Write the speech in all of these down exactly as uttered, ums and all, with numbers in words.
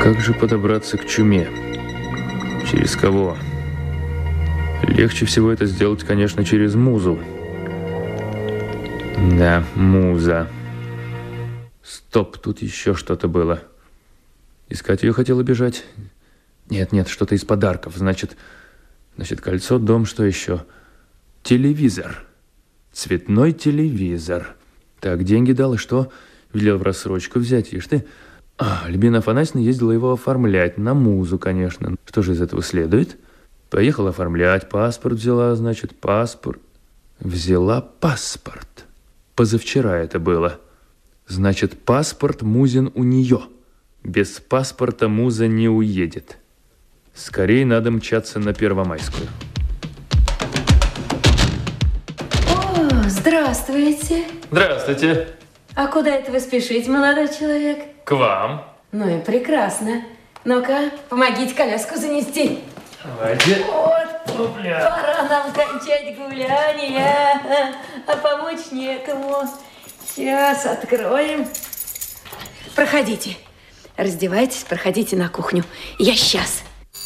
Как же подобраться к чуме? Через кого? Легче всего это сделать, конечно, через музу. Да, муза. Стоп, тут еще что-то было. Искать ее хотела бежать? Нет, нет, что-то из подарков. Значит, значит, кольцо, дом, что еще? Телевизор. Цветной телевизор. Так, деньги дал, и что? Велел в рассрочку взять, ишь ты. А, Альбина Афанасьевна ездила его оформлять, на музу, конечно. Что же из этого следует? Поехала оформлять, паспорт взяла, значит, паспорт. Взяла паспорт. Позавчера это было. Значит, паспорт Музин у нее. Без паспорта Муза не уедет. Скорее надо мчаться на Первомайскую. О, здравствуйте. Здравствуйте. А куда это вы спешите, молодой человек? К вам. Ну и прекрасно. Ну-ка, помогите коляску занести. Давайте. Вот, Опля. пора нам кончать гуляние, а помочь некому. Сейчас откроем. Проходите. Раздевайтесь, проходите на кухню. Я сейчас.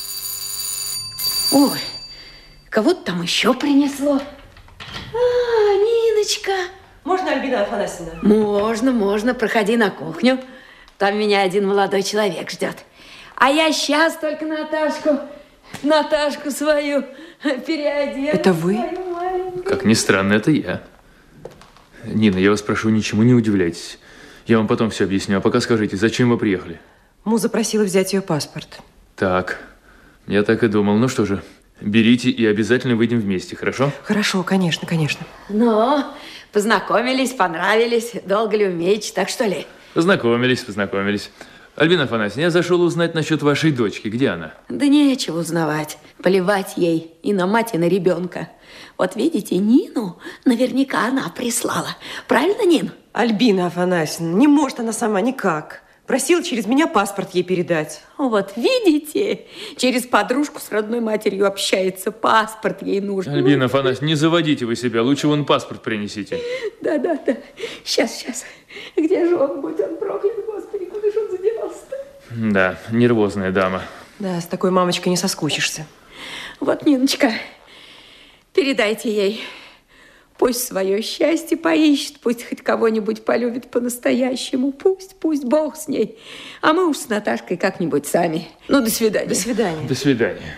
Ой, кого-то там еще принесло. А, Ниночка. Можно, Альбина Афанасьевна? Можно, можно. Проходи на кухню. Там меня один молодой человек ждет. А я сейчас только Наташку, Наташку свою переодену. Это вы? Как ни странно, это я. Нина, я вас прошу, ничему не удивляйтесь. Я вам потом все объясню. А пока скажите, зачем вы приехали? Муза просила взять ее паспорт. Так, я так и думал. Ну что же, берите и обязательно выйдем вместе, хорошо? Хорошо, конечно, конечно. Ну, познакомились, понравились. Долго ли умеете, так что ли? Познакомились, познакомились. Альбина Афанасьевна, я зашел узнать насчет вашей дочки. Где она? Да нечего узнавать. Поливать ей и на мать, и на ребенка. Вот видите, Нину наверняка она прислала. Правильно, Нин? Альбина Афанасьевна, не может она сама никак. Просила через меня паспорт ей передать. Вот видите, через подружку с родной матерью общается. Паспорт ей нужен. Альбина Афанасьевна, не заводите вы себя. Лучше вон паспорт принесите. Да, да, да. Сейчас, сейчас. Где же он? Будь он проклят, Господи, куда же он задевался-то? Да, нервозная дама. Да, с такой мамочкой не соскучишься. Вот, Ниночка, передайте ей. Пусть свое счастье поищет, пусть хоть кого-нибудь полюбит по-настоящему. Пусть, пусть Бог с ней. А мы уж с Наташкой как-нибудь сами. Ну, до свидания. До свидания. До свидания.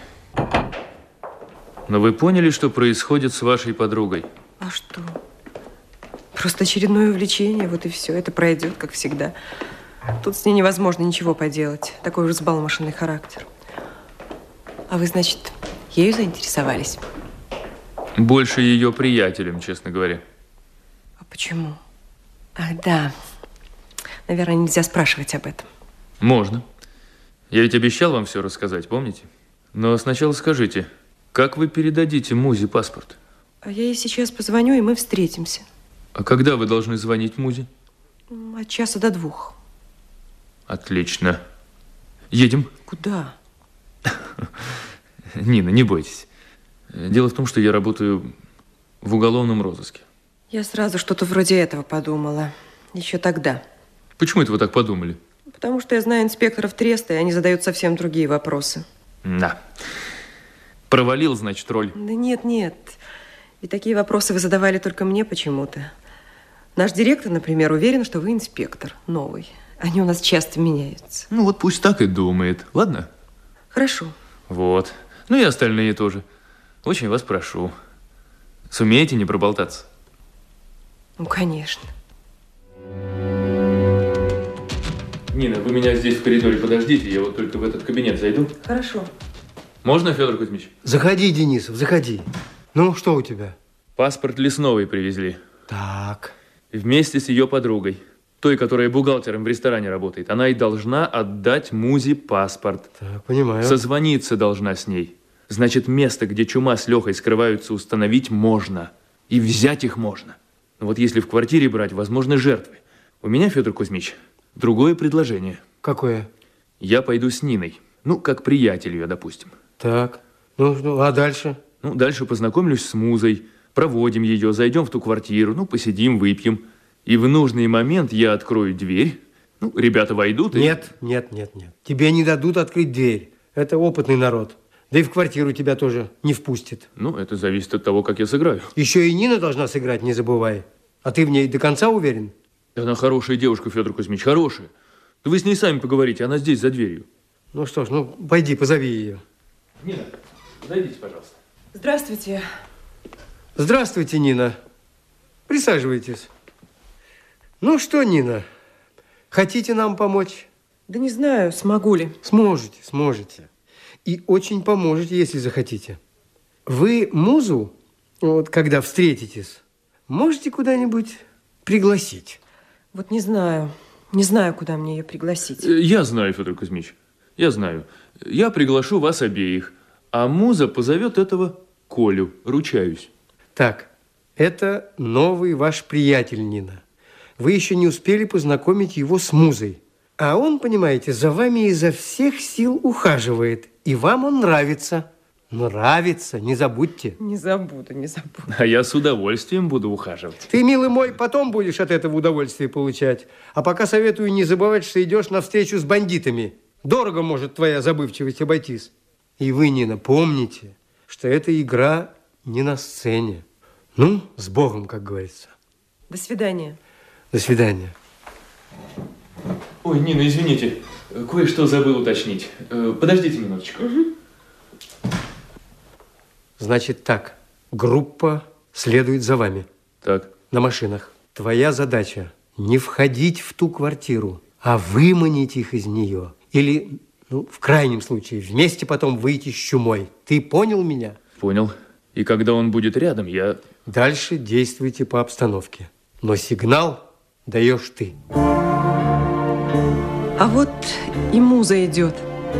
Но вы поняли, что происходит с вашей подругой? А что? Просто очередное увлечение, вот и все. Это пройдет, как всегда. Тут с ней невозможно ничего поделать. Такой уж взбалмошенный характер. А вы, значит, ею заинтересовались? Больше ее приятелем, честно говоря. А почему? Ах, да. Наверное, нельзя спрашивать об этом. Можно. Я ведь обещал вам все рассказать, помните? Но сначала скажите, как вы передадите Музе паспорт? А я ей сейчас позвоню, и мы встретимся. А когда вы должны звонить Музе? От часа до двух. Отлично. Едем? Куда? Нина, не бойтесь. Дело в том, что я работаю в уголовном розыске. Я сразу что-то вроде этого подумала. Еще тогда. Почему это вы так подумали? Потому что я знаю инспекторов Треста, и они задают совсем другие вопросы. Да. Провалил, значит, роль. Да нет, нет. И такие вопросы вы задавали только мне почему-то. Наш директор, например, уверен, что вы инспектор новый. Они у нас часто меняются. Ну вот пусть так и думает. Ладно? Хорошо. Вот. Ну и остальные тоже. Очень вас прошу. Сумеете не проболтаться? Ну, конечно. Нина, вы меня здесь в коридоре подождите. Я вот только в этот кабинет зайду. Хорошо. Можно, Федор Кузьмич? Заходи, Денисов, заходи. Ну, что у тебя? Паспорт Лесновой привезли. Так. Вместе с ее подругой. Той, которая бухгалтером в ресторане работает. Она и должна отдать Музе паспорт. Так, понимаю. Созвониться должна с ней. Значит, место, где Чума с Лехой скрываются, установить можно. И взять их можно. Но вот если в квартире брать, возможны жертвы. У меня, Федор Кузьмич, другое предложение. Какое? Я пойду с Ниной. Ну, как приятель ее, допустим. Так. Ну, ну, а дальше? Ну, дальше познакомлюсь с Музой, проводим ее, зайдем в ту квартиру, ну, посидим, выпьем. И в нужный момент я открою дверь, Ну, ребята войдут и... Нет, нет, нет, нет. Тебе не дадут открыть дверь. Это опытный народ. Да и в квартиру тебя тоже не впустит. Ну, это зависит от того, как я сыграю. Еще и Нина должна сыграть, не забывай. А ты в ней до конца уверен? Она хорошая девушка, Федор Кузьмич, хорошая. Вы с ней сами поговорите, она здесь, за дверью. Ну что ж, ну пойди, позови ее. Нина, зайдите, пожалуйста. Здравствуйте. Здравствуйте, Нина. Присаживайтесь. Ну что, Нина, хотите нам помочь? Да не знаю, смогу ли. Сможете, сможете. И очень поможете, если захотите. Вы музу, вот когда встретитесь, можете куда-нибудь пригласить? Вот не знаю. Не знаю, куда мне ее пригласить. Я знаю, Федор Кузьмич, я знаю. Я приглашу вас обеих, а муза позовет этого Колю, ручаюсь. Так, это новый ваш приятель, Нина. Вы еще не успели познакомить его с музой. А он, понимаете, за вами изо всех сил ухаживает. И вам он нравится. Нравится, не забудьте. Не забуду, не забуду. А я с удовольствием буду ухаживать. Ты, милый мой, потом будешь от этого удовольствие получать. А пока советую не забывать, что идешь навстречу с бандитами. Дорого может твоя забывчивость обойтись. И вы, Нина, помните, что эта игра не на сцене. Ну, с Богом, как говорится. До свидания. До свидания. Ой, Нина, извините, кое-что забыл уточнить. Подождите минуточку. Угу. Значит так, группа следует за вами. Так. На машинах. Твоя задача не входить в ту квартиру, а выманить их из нее. Или, ну, в крайнем случае, вместе потом выйти с чумой. Ты понял меня? Понял. И когда он будет рядом, я... Дальше действуйте по обстановке. Но сигнал даешь ты. А вот и муза идет.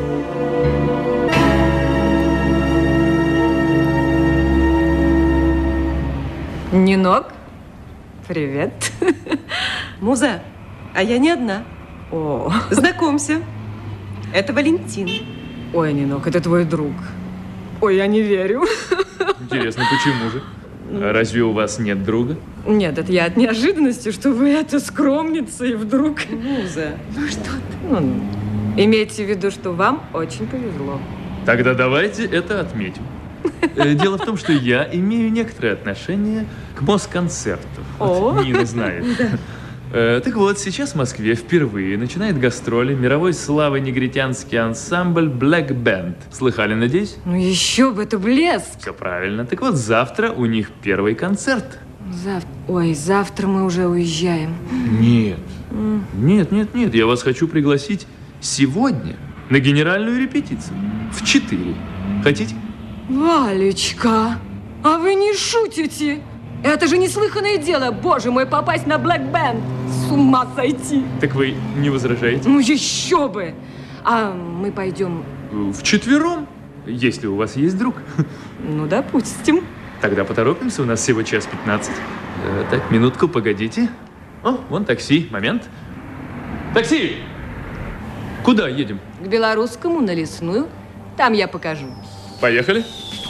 Нинок, привет. Муза, а я не одна. О, Знакомься, это Валентин. ой, Нинок, это твой друг. Ой, я не верю. Интересно, почему же? А разве у вас нет друга? Нет, это я от неожиданности, что вы это скромница и вдруг... Муза. Ну что ты? Ну, имейте в виду, что вам очень повезло. Тогда давайте это отметим. Э, Дело в том, что я имею некоторое отношение к Москонцерту. Вот О. Нина знает. Э, Так вот, сейчас в Москве впервые начинает гастроли мировой славы негритянский ансамбль Black Band. Слыхали, надеюсь? Ну еще бы, это блеск. Все правильно. Так вот, завтра у них первый концерт. Завтра... Ой, завтра мы уже уезжаем. Нет. Нет, нет, нет. Я вас хочу пригласить сегодня на генеральную репетицию. В четыре. Хотите? Валечка, а вы не шутите? Это же неслыханное дело, боже мой, попасть на Black Band. С ума сойти. Так вы не возражаете? Ну еще бы. А мы пойдем... Вчетвером, если у вас есть друг. Ну, допустим. Тогда поторопимся, у нас всего час пятнадцать. Э, так, минутку, погодите. О, вон такси, момент. Такси! Куда едем? К Белорусскому, на Лесную. Там я покажу. Поехали.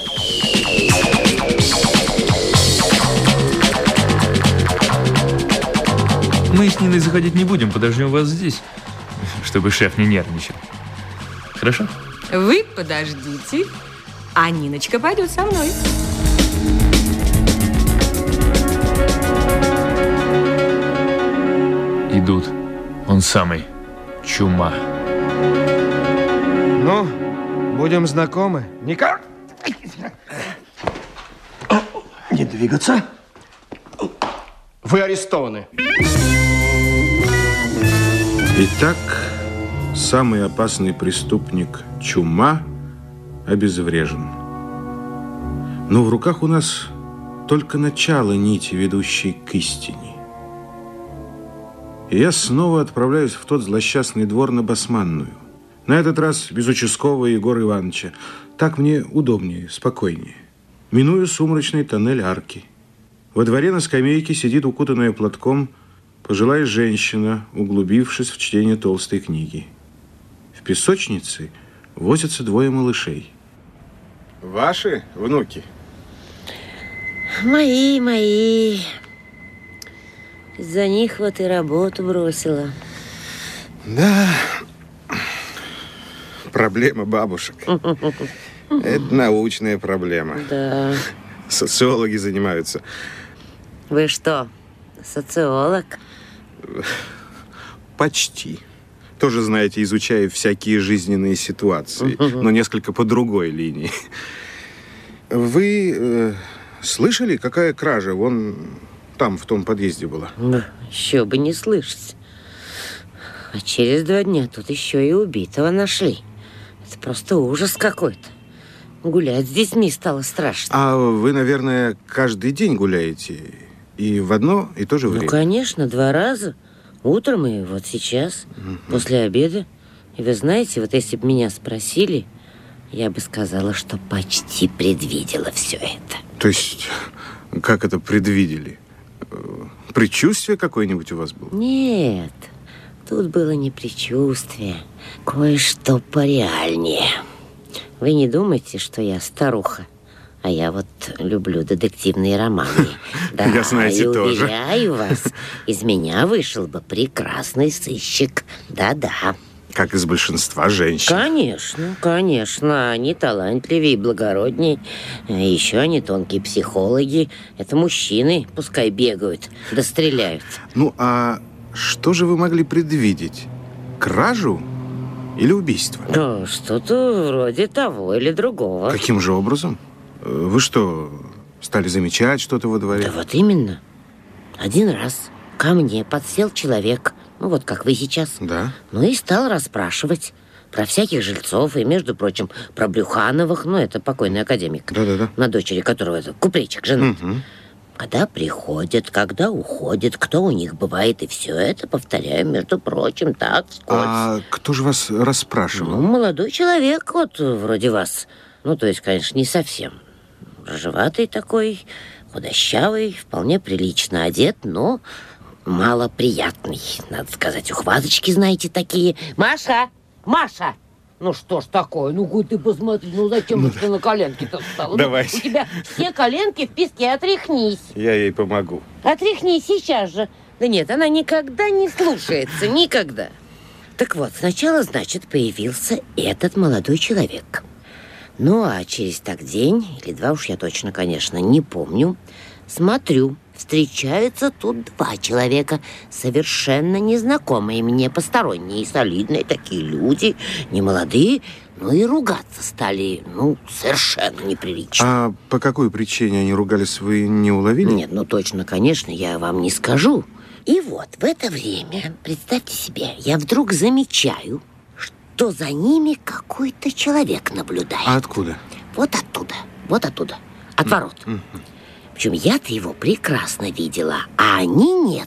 Мы с Ниной заходить не будем, подождем вас здесь, чтобы шеф не нервничал. Хорошо? Вы подождите, а Ниночка пойдет со мной. Идут. Он самый. Чума. Ну, будем знакомы. Никак. Не двигаться. Вы арестованы. Итак, самый опасный преступник Чума обезврежен. Но в руках у нас только начало нити, ведущей к истине. И я снова отправляюсь в тот злосчастный двор на Басманную. На этот раз без участкового Егора Ивановича. Так мне удобнее, спокойнее. Миную сумрачный тоннель арки. Во дворе на скамейке сидит укутанная платком пожилая женщина, углубившись в чтение толстой книги. В песочнице возятся двое малышей. Ваши внуки? Мои, мои. Из-за них вот и работу бросила. Да, проблема бабушек. Это научная проблема. Да. Социологи занимаются. Вы что, социолог? Почти. Тоже, знаете, изучаю всякие жизненные ситуации, но несколько по другой линии. Вы э, слышали, какая кража вон там, в том подъезде была? Ну, еще бы не слышать. А через два дня тут еще и убитого нашли. Это просто ужас какой-то. Гулять с детьми стало страшно. А вы, наверное, каждый день гуляете? И в одно и то же время? Ну, конечно, два раза. Утром и вот сейчас, угу. после обеда. И вы знаете, вот если бы меня спросили, я бы сказала, что почти предвидела все это. То есть, как это предвидели? Предчувствие какое-нибудь у вас было? Нет, тут было не предчувствие, кое-что пореальнее. Вы не думайте, что я старуха, а я вот люблю детективные романы. Да, я, знаете, и тоже. уверяю вас, из меня вышел бы прекрасный сыщик. Да-да. Как из большинства женщин. Конечно, конечно. Они талантливее и благороднее. Еще они тонкие психологи. Это мужчины, пускай бегают, да стреляют. Ну, а что же вы могли предвидеть? Кражу или убийство? Ну, что-то вроде того или другого. Каким же образом? Вы что, стали замечать что-то во дворе? Да вот именно. Один раз ко мне подсел человек, ну вот как вы сейчас. Да. Ну и стал расспрашивать про всяких жильцов и, между прочим, про Брюхановых, ну это покойный академик. Да-да-да. На дочери которого это купречик женат. Угу. Когда приходят, когда уходят, кто у них бывает, и все это, повторяю, между прочим, так вскользь. А кто же вас расспрашивал? Ну, молодой человек, вот вроде вас. Ну, то есть, конечно, не совсем. Рыжеватый такой, худощавый, вполне прилично одет, но малоприятный, надо сказать. Ухваточки, знаете, такие. Маша! Маша! Ну что ж такое? Ну, ты посмотри, ну зачем ты на коленки-то встала? Давайте. Ну, у тебя все коленки в песке, отряхнись. Я ей помогу. Отряхнись сейчас же. Да нет, она никогда не слушается, никогда. Так вот, сначала, значит, появился этот молодой человек. Ну, а через так день, или два уж я точно, конечно, не помню, смотрю, встречаются тут два человека, совершенно незнакомые мне, посторонние, солидные такие люди, немолодые, ну и ругаться стали, ну, совершенно неприлично. А по какой причине они ругались, вы не уловили? Нет, ну точно, конечно, я вам не скажу. И вот в это время, представьте себе, я вдруг замечаю, что за ними какой-то человек наблюдает. А откуда? Вот оттуда, вот оттуда, от ворот. Mm-hmm. Причем я-то его прекрасно видела, а они нет.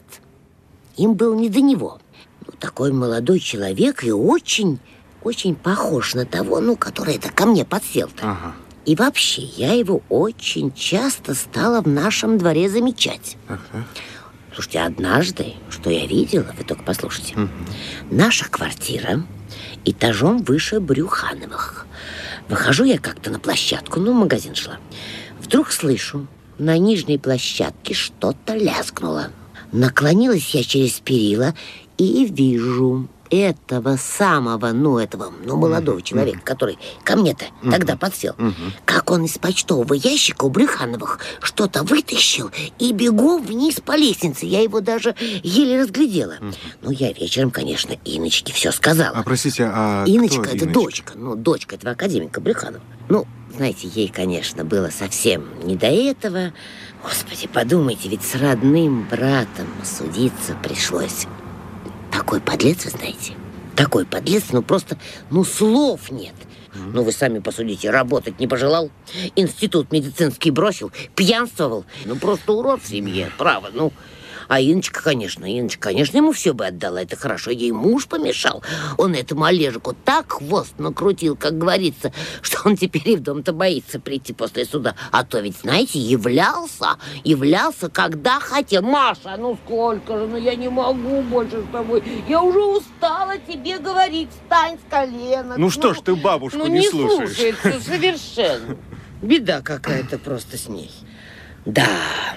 Им был не до него. Ну, такой молодой человек и очень, очень похож на того, ну, который это ко мне подсел-то. Ага. И вообще, я его очень часто стала в нашем дворе замечать. Ага. Слушайте, однажды, что я видела, вы только послушайте. Mm-hmm. Наша квартира этажом выше Брюхановых. Выхожу я как-то на площадку, ну, в магазин шла. Вдруг слышу, на нижней площадке что-то лязгнуло. Наклонилась я через перила и вижу этого самого, ну, этого, ну, молодого mm-hmm. человека, который ко мне-то mm-hmm. тогда подсел. Mm-hmm. Как он из почтового ящика у Брюхановых что-то вытащил и бегом вниз по лестнице. Я его даже еле разглядела. Mm-hmm. Ну, я вечером, конечно, Инночке все сказала. А, простите, а Инночка, кто это Инночка? дочка, ну, дочка этого академика Брюханова. Ну, знаете, ей, конечно, было совсем не до этого. Господи, подумайте, ведь с родным братом судиться пришлось. Такой подлец, вы знаете, такой подлец, ну просто, ну слов нет. Mm-hmm. Ну вы сами посудите, работать не пожелал, институт медицинский бросил, пьянствовал. Ну просто урод в семье, право, ну. А Инночка, конечно, Инночка, конечно, ему все бы отдала, это хорошо. Ей муж помешал. Он этому Олежику так хвост накрутил, как говорится, что он теперь и в дом-то боится прийти после суда. А то ведь, знаете, являлся, являлся, когда хотел. Маша, ну сколько же, ну я не могу больше с тобой. Я уже устала тебе говорить, встань с коленок. Ну что ж ты бабушку ну, не, не слушаешь? слушается совершенно. Беда какая-то просто с ней. Да.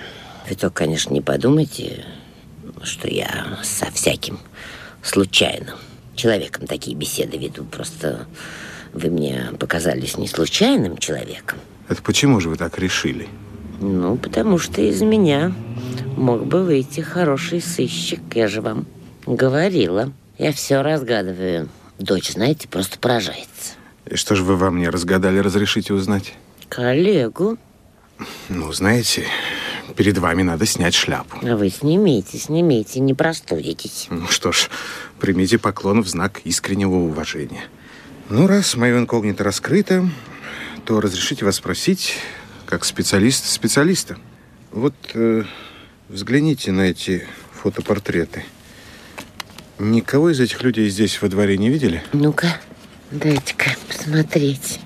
Вы только, конечно, не подумайте, что я со всяким случайным человеком такие беседы веду. Просто вы мне показались не случайным человеком. Это почему же вы так решили? Ну, потому что из меня мог бы выйти хороший сыщик, я же вам говорила. Я все разгадываю. Дочь, знаете, просто поражается. И что же вы во мне разгадали, разрешите узнать? Коллегу. Ну, знаете, перед вами надо снять шляпу. А вы снимите, снимите, не простудитесь. Ну что ж, примите поклон в знак искреннего уважения. Ну, раз мое инкогнито раскрыто, то разрешите вас спросить, как специалист специалиста. Вот э, взгляните на эти фотопортреты. Никого из этих людей здесь во дворе не видели? Ну-ка, дайте-ка посмотреть.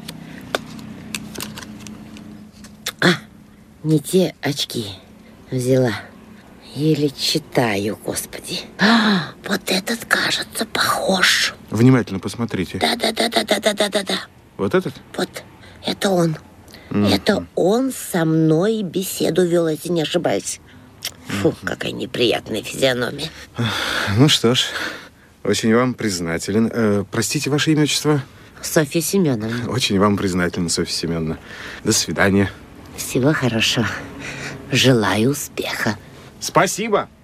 А, не те очки взяла. Еле читаю, господи. А, вот этот, кажется, похож. Внимательно посмотрите. Да-да-да-да-да-да-да-да. Вот этот? Вот, это он. Mm-hmm. Это он со мной беседу вел, если не ошибаюсь. Фу, mm-hmm. какая неприятная физиономия. Ну что ж, очень вам признателен. Э, простите, ваше имя, отчество? Софья Семеновна. Очень вам признателен, Софья Семеновна. До свидания. Всего хорошего. Желаю успеха. Спасибо.